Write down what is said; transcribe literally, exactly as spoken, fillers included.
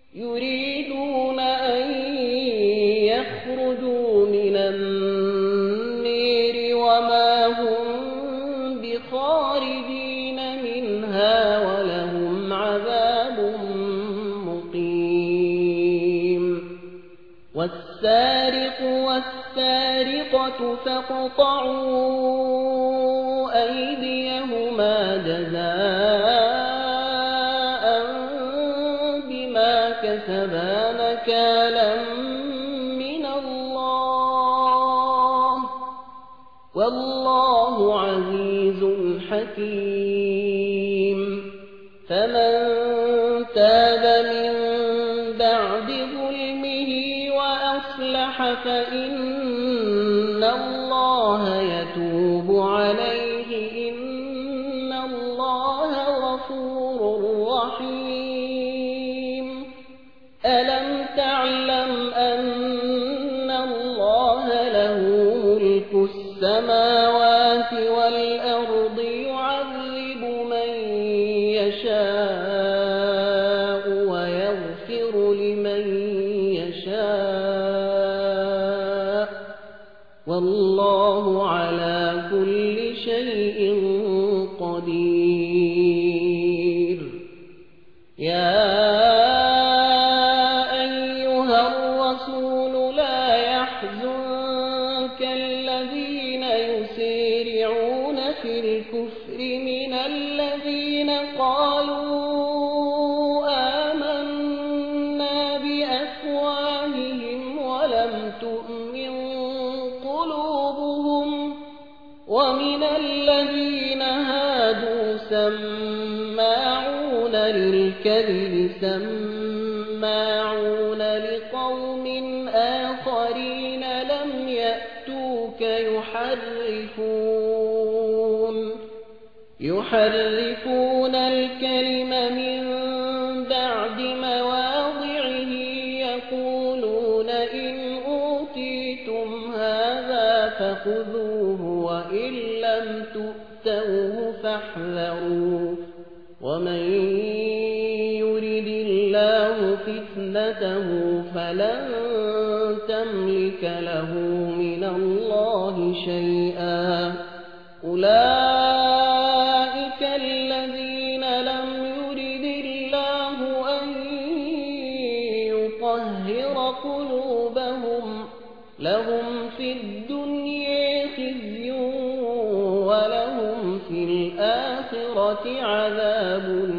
يريدون أن يخرجوا من النير وما هم بخارجين منها ولهم عذاب مقيم والسارق والسارقة فاقطعوا أيديهما جزاء بما كسبا نكالا من الله والله عزيز حكيم فمن تاب من بعد ظلمه وأصلح فإن الله يتوب عليه إن الله غفور رحيم ألم تعلم أن الله له ملك السماوات والأرض يعذب من يشاء ويغفر لمن يشاء والله على كل شيء قدير يا أيها الرسول لا يحزنك الذين يسارعون في الكفر من الذين قالوا آمنا بأفواههم ولم تؤمن قلوبهم ومن الذين هادوا سماعون للكذب سماعون لقوم آخرين لم يأتوك يحرفون يحرفون الكلم من بعد مواضعه يقولون إن أوتيتم هذا فخذوه وإن لم تؤتوه فاحذروا ومن يرد الله فتنته فلن تملك له من الله شيئا أولئك الذين لم يرد الله أن يطهر قلوبهم لهم في الدنيا خزي ولهم في الآخرة عذاب